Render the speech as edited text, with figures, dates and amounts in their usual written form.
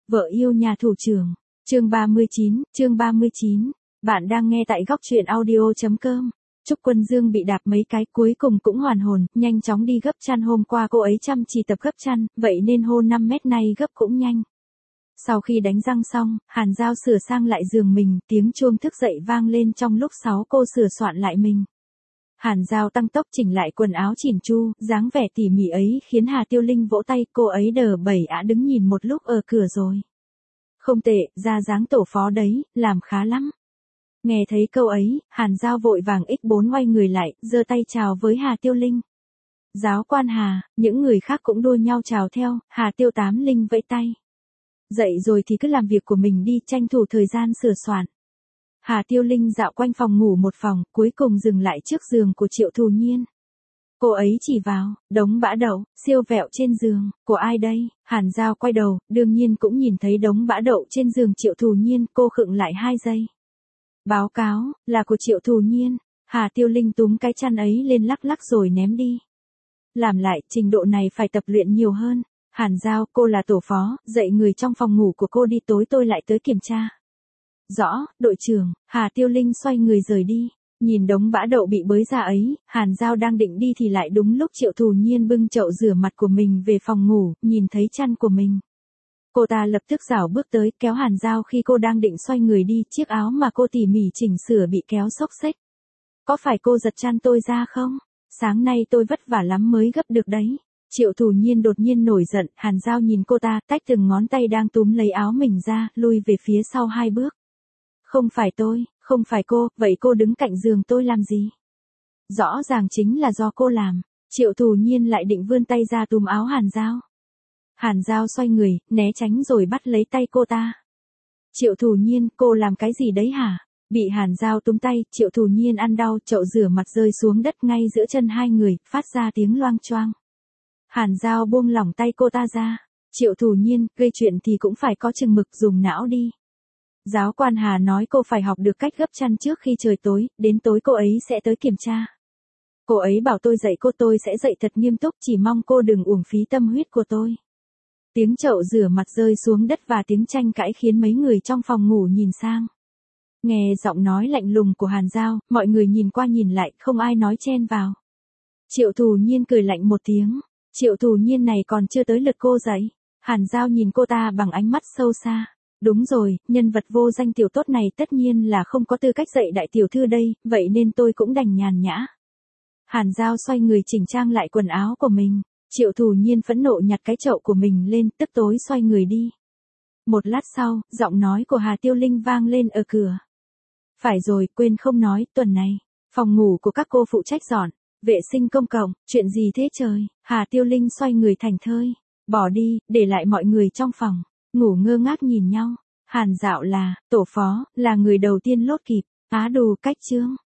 Vợ yêu nhà thủ trưởng. Chương 39. Bạn đang nghe tại góc truyện audio.com. Trúc Quân Dương bị đạp mấy cái cuối cùng cũng hoàn hồn, nhanh chóng đi gấp chăn. Hôm qua cô ấy chăm chỉ tập gấp chăn, vậy nên hô 5 mét nay gấp cũng nhanh. Sau khi đánh răng xong, Hàn Giao sửa sang lại giường mình, tiếng chuông thức dậy vang lên trong lúc 6 cô sửa soạn lại mình. Hàn Giao tăng tốc chỉnh lại quần áo chỉn chu, dáng vẻ tỉ mỉ ấy khiến Hà Tiêu Linh vỗ tay, cô ấy đờ bẩy đứng nhìn một lúc ở cửa rồi. Không tệ, ra dáng tổ phó đấy, làm khá lắm. Nghe thấy câu ấy, Hàn Giao vội vàng x4 quay người lại, giơ tay chào với Hà Tiêu Linh. Giáo quan Hà, những người khác cũng đua nhau chào theo, Hà Tiêu Tám Linh vẫy tay. Dậy rồi thì cứ làm việc của mình đi, tranh thủ thời gian sửa soạn. Hà Tiêu Linh dạo quanh phòng ngủ một phòng, cuối cùng dừng lại trước giường của Triệu Thù Nhiên. Cô ấy chỉ vào, đống bã đậu, siêu vẹo trên giường, của ai đây? Hàn Giao quay đầu, đương nhiên cũng nhìn thấy đống bã đậu trên giường Triệu Thù Nhiên, cô khựng lại 2 giây. Báo cáo, là của Triệu Thù Nhiên. Hà Tiêu Linh túm cái chăn ấy lên lắc lắc rồi ném đi. Làm lại, trình độ này phải tập luyện nhiều hơn. Hàn Giao, cô là tổ phó, dạy người trong phòng ngủ của cô đi, tối tôi lại tới kiểm tra. Rõ, đội trưởng. Hà Tiêu Linh xoay người rời đi. Nhìn đống bã đậu bị bới ra ấy, Hàn Giao đang định đi thì lại đúng lúc Triệu Thù Nhiên bưng chậu rửa mặt của mình về phòng ngủ, nhìn thấy chăn của mình. Cô ta lập tức rảo bước tới, kéo Hàn Giao khi cô đang định xoay người đi, chiếc áo mà cô tỉ mỉ chỉnh sửa bị kéo xốc xếch. Có phải cô giật chăn tôi ra không? Sáng nay tôi vất vả lắm mới gấp được đấy. Triệu Thù Nhiên đột nhiên nổi giận, Hàn Giao nhìn cô ta, tách từng ngón tay đang túm lấy áo mình ra, lui về phía sau 2 bước. Không phải tôi, không phải cô, vậy cô đứng cạnh giường tôi làm gì? Rõ ràng chính là do cô làm. Triệu Thù Nhiên lại định vươn tay ra túm áo Hàn Giao. Hàn Giao xoay người, né tránh rồi bắt lấy tay cô ta. Triệu Thù Nhiên, cô làm cái gì đấy hả? Bị Hàn Giao túm tay, Triệu Thù Nhiên ăn đau, chậu rửa mặt rơi xuống đất ngay giữa chân hai người, phát ra tiếng loang choang. Hàn Giao buông lỏng tay cô ta ra. Triệu Thù Nhiên, gây chuyện thì cũng phải có chừng mực, dùng não đi. Giáo quan Hà nói cô phải học được cách gấp chăn trước khi trời tối, đến tối cô ấy sẽ tới kiểm tra. Cô ấy bảo tôi dạy cô, tôi sẽ dạy thật nghiêm túc, chỉ mong cô đừng uổng phí tâm huyết của tôi. Tiếng chậu rửa mặt rơi xuống đất và tiếng tranh cãi khiến mấy người trong phòng ngủ nhìn sang. Nghe giọng nói lạnh lùng của Hàn Giao, mọi người nhìn qua nhìn lại, không ai nói chen vào. Triệu Thù Nhiên cười lạnh một tiếng. Triệu Thù Nhiên này còn chưa tới lượt cô dạy. Hàn Giao nhìn cô ta bằng ánh mắt sâu xa. Đúng rồi, nhân vật vô danh tiểu tốt này tất nhiên là không có tư cách dạy đại tiểu thư đây, vậy nên tôi cũng đành nhàn nhã. Hàn Giao xoay người chỉnh trang lại quần áo của mình. Triệu Thù Nhiên phẫn nộ nhặt cái chậu của mình lên, tức tối xoay người đi. Một lát sau, giọng nói của Hà Tiêu Linh vang lên ở cửa. Phải rồi, quên không nói, tuần này, phòng ngủ của các cô phụ trách dọn, vệ sinh công cộng, chuyện gì thế trời? Hà Tiêu Linh xoay người thảnh thơi, bỏ đi, để lại mọi người trong phòng, ngủ ngơ ngác nhìn nhau. Hàn Dạo là, tổ phó, là người đầu tiên lốt kịp, á đù cách chương.